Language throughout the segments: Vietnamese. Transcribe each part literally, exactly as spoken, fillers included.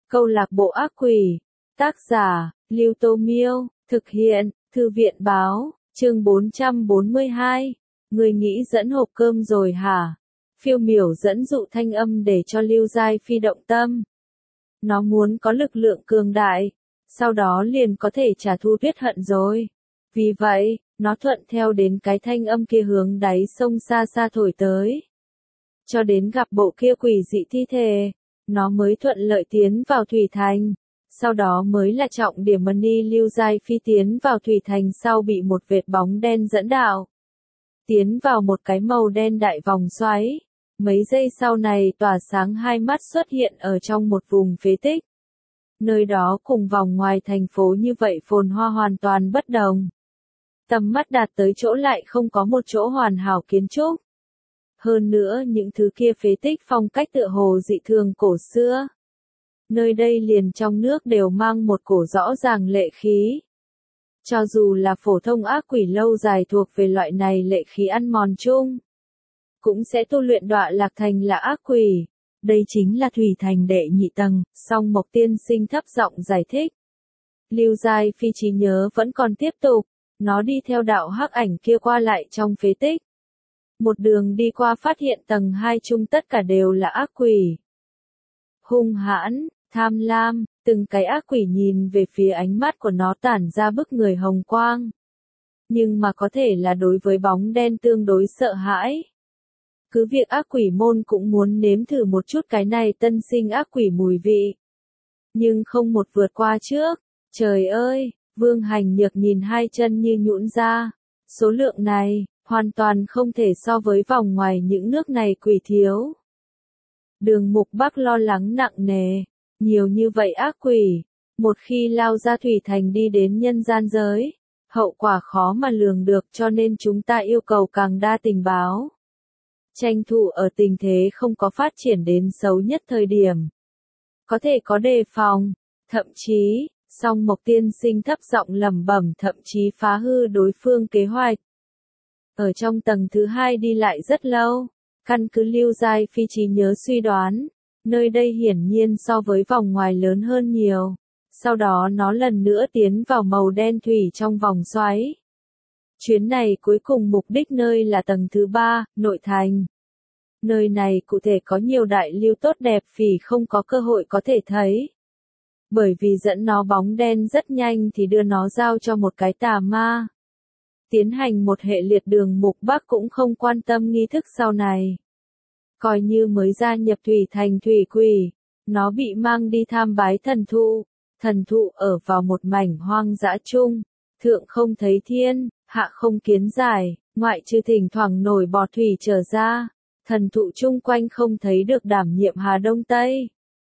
Câu lạc bộ ác quỷ. Tác giả, Lưu Tô Miêu. Thực hiện, Thư viện Báo. Chương bốn trăm bốn mươi hai. Người nghĩ dẫn hộp cơm rồi hả? Phiêu miểu dẫn dụ thanh âm để cho Lưu Giai Phi động tâm. Nó muốn có lực lượng cường đại, sau đó liền có thể trả thù Tuyết Hận rồi. Vì vậy, nó thuận theo đến cái thanh âm kia hướng đáy sông xa xa thổi tới. Cho đến gặp bộ kia quỷ dị thi thể, nó mới thuận lợi tiến vào Thủy Thành. Sau đó mới là trọng điểm Mani Lưu Giai Phi tiến vào Thủy Thành sau bị một vệt bóng đen dẫn đạo. Tiến vào một cái màu đen đại vòng xoáy. Mấy giây sau này tỏa sáng hai mắt xuất hiện ở trong một vùng phế tích. Nơi đó cùng vòng ngoài thành phố như vậy phồn hoa hoàn toàn bất đồng. Tầm mắt đạt tới chỗ lại không có một chỗ hoàn hảo kiến trúc. Hơn nữa những thứ kia phế tích phong cách tựa hồ dị thường cổ xưa. Nơi đây liền trong nước đều mang một cổ rõ ràng lệ khí. Cho dù là phổ thông ác quỷ lâu dài thuộc về loại này lệ khí ăn mòn chung, cũng sẽ tu luyện đọa lạc thành là ác quỷ. Đây chính là Thủy Thành đệ nhị tầng, song Mộc tiên sinh thấp giọng giải thích. Lưu Giai Phi trí nhớ vẫn còn tiếp tục, nó đi theo đạo hắc ảnh kia qua lại trong phế tích. Một đường đi qua phát hiện tầng hai chung tất cả đều là ác quỷ. Hung hãn, tham lam, từng cái ác quỷ nhìn về phía ánh mắt của nó tản ra bức người hồng quang. Nhưng mà có thể là đối với bóng đen tương đối sợ hãi. Cứ việc ác quỷ môn cũng muốn nếm thử một chút cái này tân sinh ác quỷ mùi vị. Nhưng không một vượt qua trước. Trời ơi, Vương Hành Nhược nhìn hai chân như nhũn ra. Số lượng này, hoàn toàn không thể so với vòng ngoài những nước này quỷ thiếu. Đường Mục Bắc lo lắng nặng nề. Nhiều như vậy ác quỷ. Một khi lao ra Thủy Thành đi đến nhân gian giới, hậu quả khó mà lường được cho nên chúng ta yêu cầu càng đa tình báo. Tranh thủ ở tình thế không có phát triển đến xấu nhất thời điểm. Có thể có đề phòng, thậm chí, song Mộc tiên sinh thấp giọng lẩm bẩm thậm chí phá hư đối phương kế hoạch. Ở trong tầng thứ hai đi lại rất lâu, căn cứ Lưu Giai Phi trí nhớ suy đoán, nơi đây hiển nhiên so với vòng ngoài lớn hơn nhiều. Sau đó nó lần nữa tiến vào màu đen thủy trong vòng xoáy. Chuyến này cuối cùng mục đích nơi là tầng thứ ba, nội thành. Nơi này cụ thể có nhiều đại lưu tốt đẹp phỉ không có cơ hội có thể thấy. Bởi vì dẫn nó bóng đen rất nhanh thì đưa nó giao cho một cái tà ma. Tiến hành một hệ liệt Đường Mục Bắc cũng không quan tâm nghi thức sau này. Coi như mới gia nhập Thủy Thành thủy quỷ, nó bị mang đi tham bái thần thụ. Thần thụ ở vào một mảnh hoang dã chung, thượng không thấy thiên, hạ không kiến giải, ngoại trừ thỉnh thoảng nổi bọt thủy trở ra, thần thụ chung quanh không thấy được đảm nhiệm Hà Đông Tây.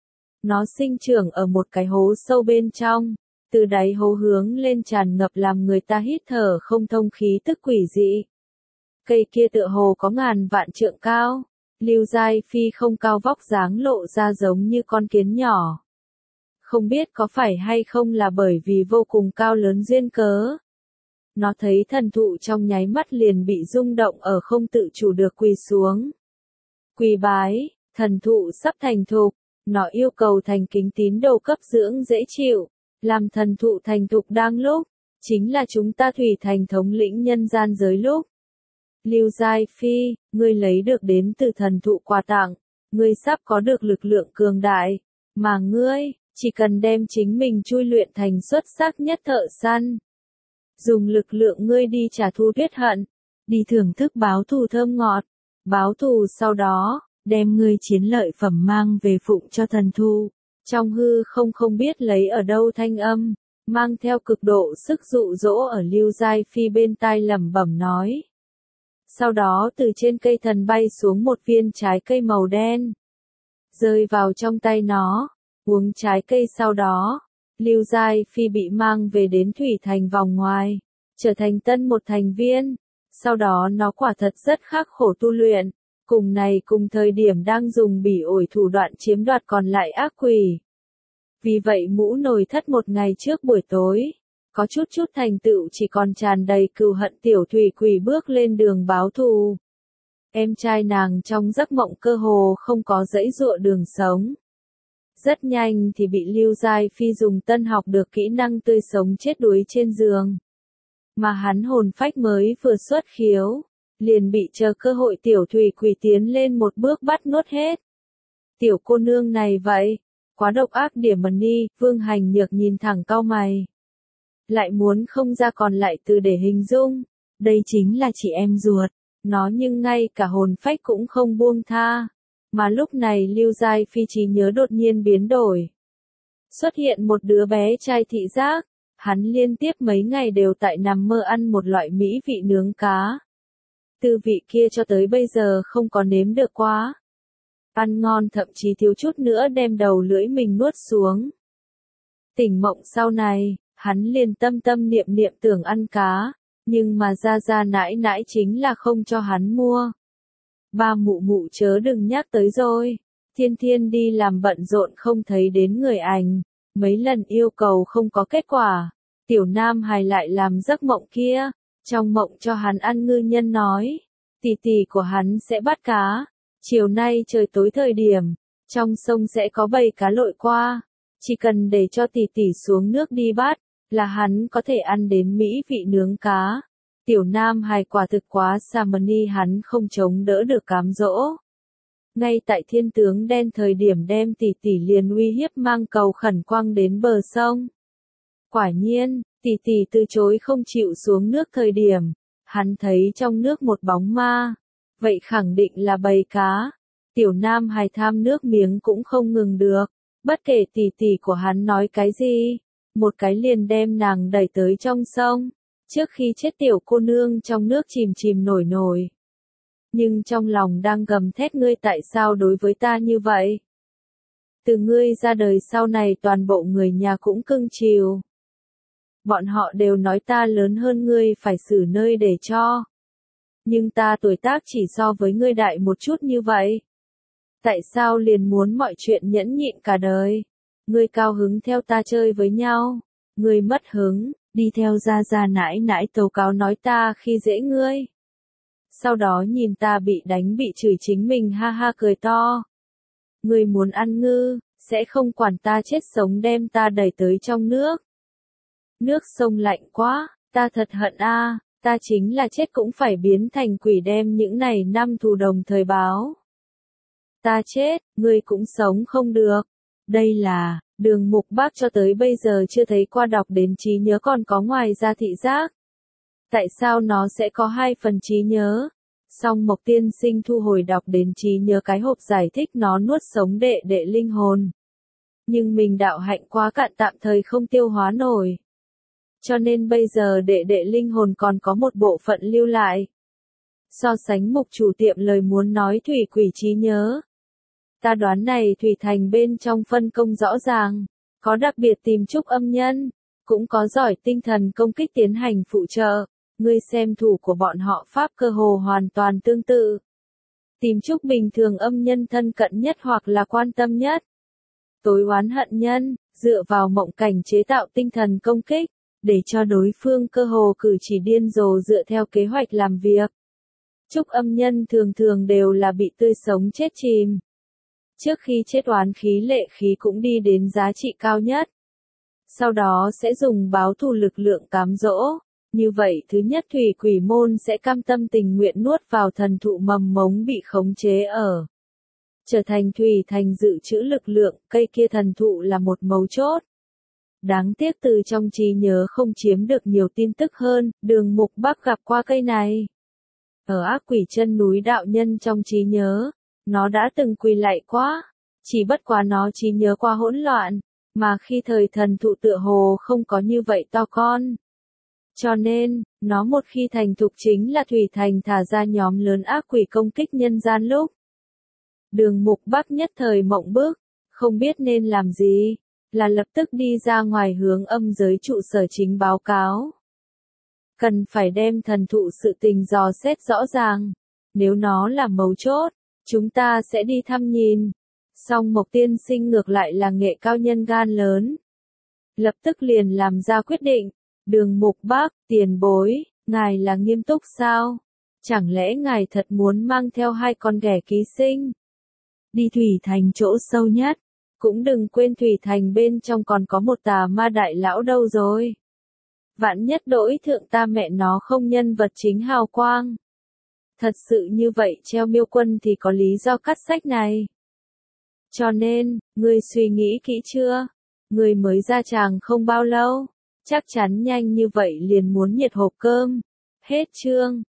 Nó sinh trưởng ở một cái hố sâu bên trong, từ đáy hố hướng lên tràn ngập làm người ta hít thở không thông khí tức quỷ dị. Cây kia tựa hồ có ngàn vạn trượng cao, Lưu Giai Phi không cao vóc dáng lộ ra giống như con kiến nhỏ. Không biết có phải hay không là bởi vì vô cùng cao lớn duyên cớ. Nó thấy thần thụ trong nháy mắt liền bị rung động ở không tự chủ được quỳ xuống. Quỳ bái, thần thụ sắp thành thục, nó yêu cầu thành kính tín đồ cấp dưỡng dễ chịu, làm thần thụ thành thục đang lúc, chính là chúng ta Thủy Thành thống lĩnh nhân gian giới lúc. Lưu Giai Phi, ngươi lấy được đến từ thần thụ quà tặng, ngươi sắp có được lực lượng cường đại, mà ngươi chỉ cần đem chính mình chui luyện thành xuất sắc nhất thợ săn. Dùng lực lượng ngươi đi trả thù Tuyết Hận, đi thưởng thức báo thù thơm ngọt, báo thù sau đó, đem ngươi chiến lợi phẩm mang về phụng cho thần thụ. Trong hư không không biết lấy ở đâu thanh âm, mang theo cực độ sức dụ dỗ ở Lưu Giai Phi bên tai lẩm bẩm nói. Sau đó từ trên cây thần bay xuống một viên trái cây màu đen, rơi vào trong tay nó. Uống trái cây sau đó, Lưu Giai Phi bị mang về đến Thủy Thành vòng ngoài, trở thành tân một thành viên. Sau đó nó quả thật rất khắc khổ tu luyện, cùng này cùng thời điểm đang dùng bỉ ổi thủ đoạn chiếm đoạt còn lại ác quỷ. Vì vậy mũ nồi thất một ngày trước buổi tối, có chút chút thành tựu chỉ còn tràn đầy cừu hận tiểu thủy quỷ bước lên đường báo thù. Em trai nàng trong giấc mộng cơ hồ không có dãy dụa đường sống. Rất nhanh thì bị Lưu Giai Phi dùng tân học được kỹ năng tươi sống chết đuối trên giường. Mà hắn hồn phách mới vừa xuất khiếu, liền bị chờ cơ hội tiểu thủy quỷ tiến lên một bước bắt nuốt hết. Tiểu cô nương này vậy, quá độc ác điểm mần ni, Vương Hành Nhược nhìn thẳng cau mày. Lại muốn không ra còn lại từ để hình dung, đây chính là chị em ruột, nó nhưng ngay cả hồn phách cũng không buông tha. Mà lúc này Lưu Giai Phi trí nhớ đột nhiên biến đổi. Xuất hiện một đứa bé trai thị giác, hắn liên tiếp mấy ngày đều tại nằm mơ ăn một loại mỹ vị nướng cá. Tư vị kia cho tới bây giờ không có nếm được quá. Ăn ngon thậm chí thiếu chút nữa đem đầu lưỡi mình nuốt xuống. Tỉnh mộng sau này, hắn liền tâm tâm niệm niệm tưởng ăn cá, nhưng mà ra ra nãi nãi chính là không cho hắn mua. Ba mụ mụ chớ đừng nhắc tới rồi, thiên thiên đi làm bận rộn không thấy đến người ảnh, mấy lần yêu cầu không có kết quả, tiểu nam hài lại làm giấc mộng kia, trong mộng cho hắn ăn ngư nhân nói, tỷ tỷ của hắn sẽ bắt cá, chiều nay trời tối thời điểm, trong sông sẽ có bầy cá lội qua, chỉ cần để cho tỷ tỷ xuống nước đi bắt, là hắn có thể ăn đến mỹ vị nướng cá. Tiểu nam hài quả thực quá xa mà ni hắn không chống đỡ được cám dỗ. Ngay tại thiên tướng đen thời điểm đem tỷ tỷ liền uy hiếp mang cầu khẩn quăng đến bờ sông. Quả nhiên, tỷ tỷ từ chối không chịu xuống nước thời điểm, hắn thấy trong nước một bóng ma. Vậy khẳng định là bầy cá. Tiểu nam hài tham nước miếng cũng không ngừng được. Bất kể tỷ tỷ của hắn nói cái gì, một cái liền đem nàng đẩy tới trong sông. Trước khi chết tiểu cô nương trong nước chìm chìm nổi nổi. Nhưng trong lòng đang gầm thét ngươi tại sao đối với ta như vậy? Từ ngươi ra đời sau này toàn bộ người nhà cũng cưng chiều. Bọn họ đều nói ta lớn hơn ngươi phải xử nơi để cho. Nhưng ta tuổi tác chỉ so với ngươi đại một chút như vậy. Tại sao liền muốn mọi chuyện nhẫn nhịn cả đời? Ngươi cao hứng theo ta chơi với nhau. Ngươi mất hứng, đi theo ra ra nãi nãi tố cáo nói ta khi dễ ngươi. Sau đó nhìn ta bị đánh bị chửi chính mình ha ha cười to. Ngươi muốn ăn ngư, sẽ không quản ta chết sống đem ta đẩy tới trong nước. Nước sông lạnh quá, ta thật hận a, ta chính là chết cũng phải biến thành quỷ đem những này năm thù đồng thời báo. Ta chết, ngươi cũng sống không được. Đây là, Đường Mục Bác cho tới bây giờ chưa thấy qua đọc đến trí nhớ còn có ngoài ra thị giác. Tại sao nó sẽ có hai phần trí nhớ? Song Mộc Tiên Sinh thu hồi đọc đến trí nhớ cái hộp giải thích nó nuốt sống đệ đệ linh hồn. Nhưng mình đạo hạnh quá cạn tạm thời không tiêu hóa nổi. Cho nên bây giờ đệ đệ linh hồn còn có một bộ phận lưu lại. So sánh mục chủ tiệm lời muốn nói thủy quỷ trí nhớ. Ta đoán này Thủy Thành bên trong phân công rõ ràng, có đặc biệt tìm trúc âm nhân, cũng có giỏi tinh thần công kích tiến hành phụ trợ, ngươi xem thủ của bọn họ pháp cơ hồ hoàn toàn tương tự. Tìm trúc bình thường âm nhân thân cận nhất hoặc là quan tâm nhất. Tối oán hận nhân, dựa vào mộng cảnh chế tạo tinh thần công kích, để cho đối phương cơ hồ cử chỉ điên rồ dựa theo kế hoạch làm việc. Trúc âm nhân thường thường đều là bị tươi sống chết chìm. Trước khi chết oán khí lệ khí cũng đi đến giá trị cao nhất. Sau đó sẽ dùng báo thù lực lượng cám dỗ. Như vậy thứ nhất thủy quỷ môn sẽ cam tâm tình nguyện nuốt vào thần thụ mầm mống bị khống chế ở. Trở thành Thủy Thành dự trữ lực lượng, cây kia thần thụ là một mấu chốt. Đáng tiếc từ trong trí nhớ không chiếm được nhiều tin tức hơn, Đường Mục Bác gặp qua cây này. Ở ác quỷ chân núi đạo nhân trong trí nhớ, nó đã từng quỳ lạy quá, chỉ bất quá nó trí nhớ qua hỗn loạn, mà khi thời thần thụ tựa hồ không có như vậy to con. Cho nên, nó một khi thành thục chính là Thủy Thành thả ra nhóm lớn ác quỷ công kích nhân gian lúc. Đường Mục Bác nhất thời mộng bức, không biết nên làm gì, là lập tức đi ra ngoài hướng âm giới trụ sở chính báo cáo. Cần phải đem thần thụ sự tình dò xét rõ ràng, nếu nó là mấu chốt, chúng ta sẽ đi thăm nhìn. Song Mộc Tiên Sinh ngược lại là nghệ cao nhân gan lớn. Lập tức liền làm ra quyết định, Đường Mục Bác, tiền bối, ngài là nghiêm túc sao? Chẳng lẽ ngài thật muốn mang theo hai con ghẻ ký sinh? Đi Thủy Thành chỗ sâu nhất, Cũng đừng quên Thủy Thành bên trong còn có một tà ma đại lão đâu rồi. Vạn nhất đỗi thượng ta mẹ nó không nhân vật chính hào quang. Thật sự như vậy treo Miêu Quân thì có lý do cắt sách này. Cho nên, ngươi suy nghĩ kỹ chưa? Ngươi mới ra tràng không bao lâu. Chắc chắn nhanh như vậy liền muốn nhiệt hộp cơm. Hết chương.